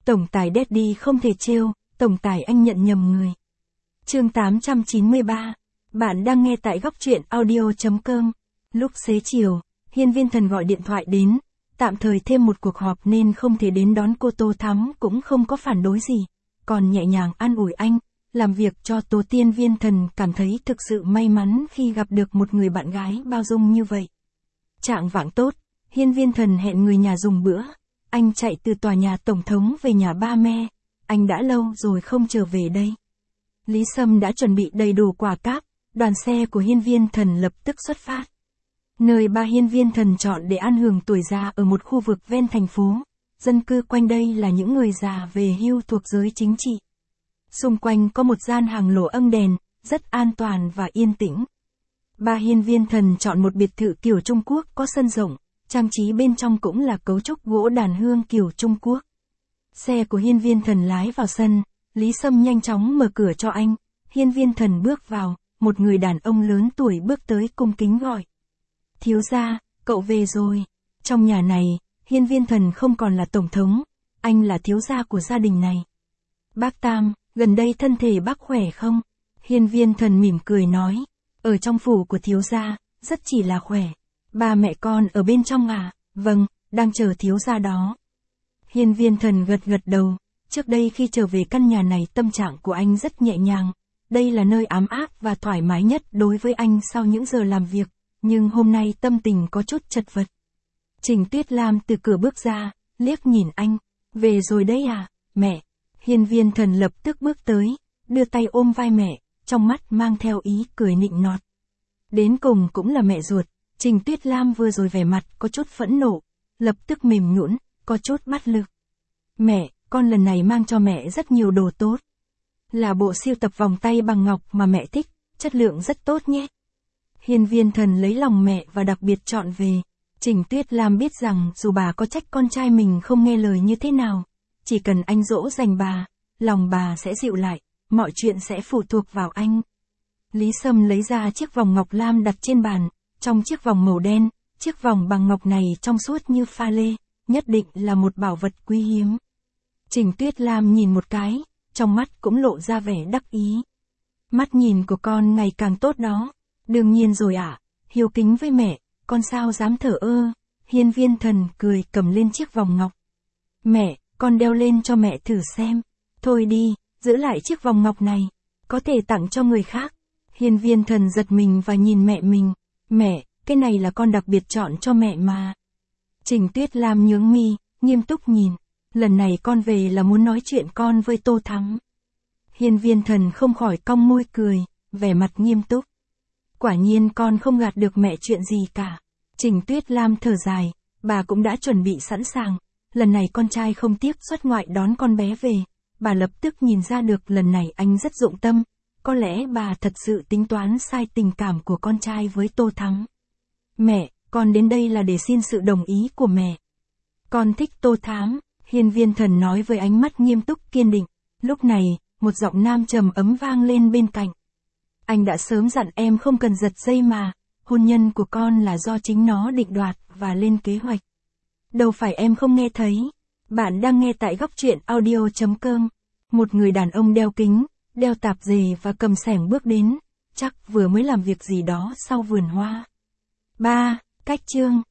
Tổng tài Daddy không thể trêu, tổng tài anh nhận nhầm người. Chương 893. Bạn đang nghe tại góc truyện audio.com. Lúc xế chiều, Hiên Viên Thần gọi điện thoại đến, tạm thời thêm một cuộc họp nên không thể đến đón cô Tô Thắm cũng không có phản đối gì, còn nhẹ nhàng an ủi anh, làm việc cho Tô Tiên Viên Thần cảm thấy thực sự may mắn khi gặp được một người bạn gái bao dung như vậy. Trạng vạng tốt, Hiên Viên Thần hẹn người nhà dùng bữa. Anh chạy từ tòa nhà tổng thống về nhà ba mẹ, anh đã lâu rồi không trở về đây. Lý Sâm đã chuẩn bị đầy đủ quà cáp, đoàn xe của Hiên Viên Thần lập tức xuất phát. Nơi ba Hiên Viên Thần chọn để an hưởng tuổi già ở một khu vực ven thành phố, dân cư quanh đây là những người già về hưu thuộc giới chính trị. Xung quanh có một gian hàng lổ âm đèn, rất an toàn và yên tĩnh. Ba Hiên Viên Thần chọn một biệt thự kiểu Trung Quốc có sân rộng, trang trí bên trong cũng là cấu trúc gỗ đàn hương kiểu Trung Quốc. Xe của Hiên Viên Thần lái vào sân, Lý Sâm nhanh chóng mở cửa cho anh. Hiên Viên Thần bước vào, một người đàn ông lớn tuổi bước tới cung kính gọi. Thiếu gia, cậu về rồi. Trong nhà này, Hiên Viên Thần không còn là tổng thống, anh là thiếu gia của gia đình này. Bác Tam, gần đây thân thể bác khỏe không? Hiên Viên Thần mỉm cười nói, ở trong phủ của thiếu gia, rất chỉ là khỏe. Ba mẹ con ở bên trong à? Vâng, đang chờ thiếu gia đó. Hiên Viên Thần gật gật đầu, trước đây khi trở về căn nhà này tâm trạng của anh rất nhẹ nhàng. Đây là nơi ấm áp và thoải mái nhất đối với anh sau những giờ làm việc, nhưng hôm nay tâm tình có chút chật vật. Trình Tuyết Lam từ cửa bước ra, liếc nhìn anh, về rồi đấy à, mẹ. Hiên Viên Thần lập tức bước tới, đưa tay ôm vai mẹ, trong mắt mang theo ý cười nịnh nọt. Đến cùng cũng là mẹ ruột. Trình Tuyết Lam vừa rồi vẻ mặt có chút phẫn nộ, lập tức mềm nhũn, có chút bất lực. Mẹ, con lần này mang cho mẹ rất nhiều đồ tốt. Là bộ sưu tập vòng tay bằng ngọc mà mẹ thích, chất lượng rất tốt nhé. Hiên Viên Thần lấy lòng mẹ và đặc biệt chọn về. Trình Tuyết Lam biết rằng dù bà có trách con trai mình không nghe lời như thế nào, chỉ cần anh dỗ dành bà, lòng bà sẽ dịu lại, mọi chuyện sẽ phụ thuộc vào anh. Lý Sâm lấy ra chiếc vòng ngọc lam đặt trên bàn. Trong chiếc vòng màu đen, chiếc vòng bằng ngọc này trong suốt như pha lê, nhất định là một bảo vật quý hiếm. Trình Tuyết Lam nhìn một cái, trong mắt cũng lộ ra vẻ đắc ý. Mắt nhìn của con ngày càng tốt đó. Đương nhiên rồi ạ, hiếu kính với mẹ, con sao dám thờ ơ. Hiên Viên Thần cười cầm lên chiếc vòng ngọc. Mẹ, con đeo lên cho mẹ thử xem. Thôi đi, giữ lại chiếc vòng ngọc này, có thể tặng cho người khác. Hiên Viên Thần giật mình và nhìn mẹ mình. Mẹ, cái này là con đặc biệt chọn cho mẹ mà. Trình Tuyết Lam nhướng mi, nghiêm túc nhìn. Lần này con về là muốn nói chuyện con với Tô Thắm. Hiên Viên Thần không khỏi cong môi cười, vẻ mặt nghiêm túc. Quả nhiên con không gạt được mẹ chuyện gì cả. Trình Tuyết Lam thở dài, bà cũng đã chuẩn bị sẵn sàng. Lần này con trai không tiếc xuất ngoại đón con bé về. Bà lập tức nhìn ra được lần này anh rất dụng tâm. Có lẽ bà thật sự tính toán sai tình cảm của con trai với Tô Thắm. Mẹ, con đến đây là để xin sự đồng ý của mẹ. Con thích Tô Thắm, Hiên Viên Thần nói với ánh mắt nghiêm túc kiên định. Lúc này, một giọng nam trầm ấm vang lên bên cạnh. Anh đã sớm dặn em không cần giật dây mà, hôn nhân của con là do chính nó định đoạt và lên kế hoạch. Đâu phải em không nghe thấy. Bạn đang nghe tại góc truyện audio.com. Một người đàn ông đeo kính, đeo tạp dề và cầm xẻng bước đến, chắc vừa mới làm việc gì đó sau vườn hoa. 3. Cách chương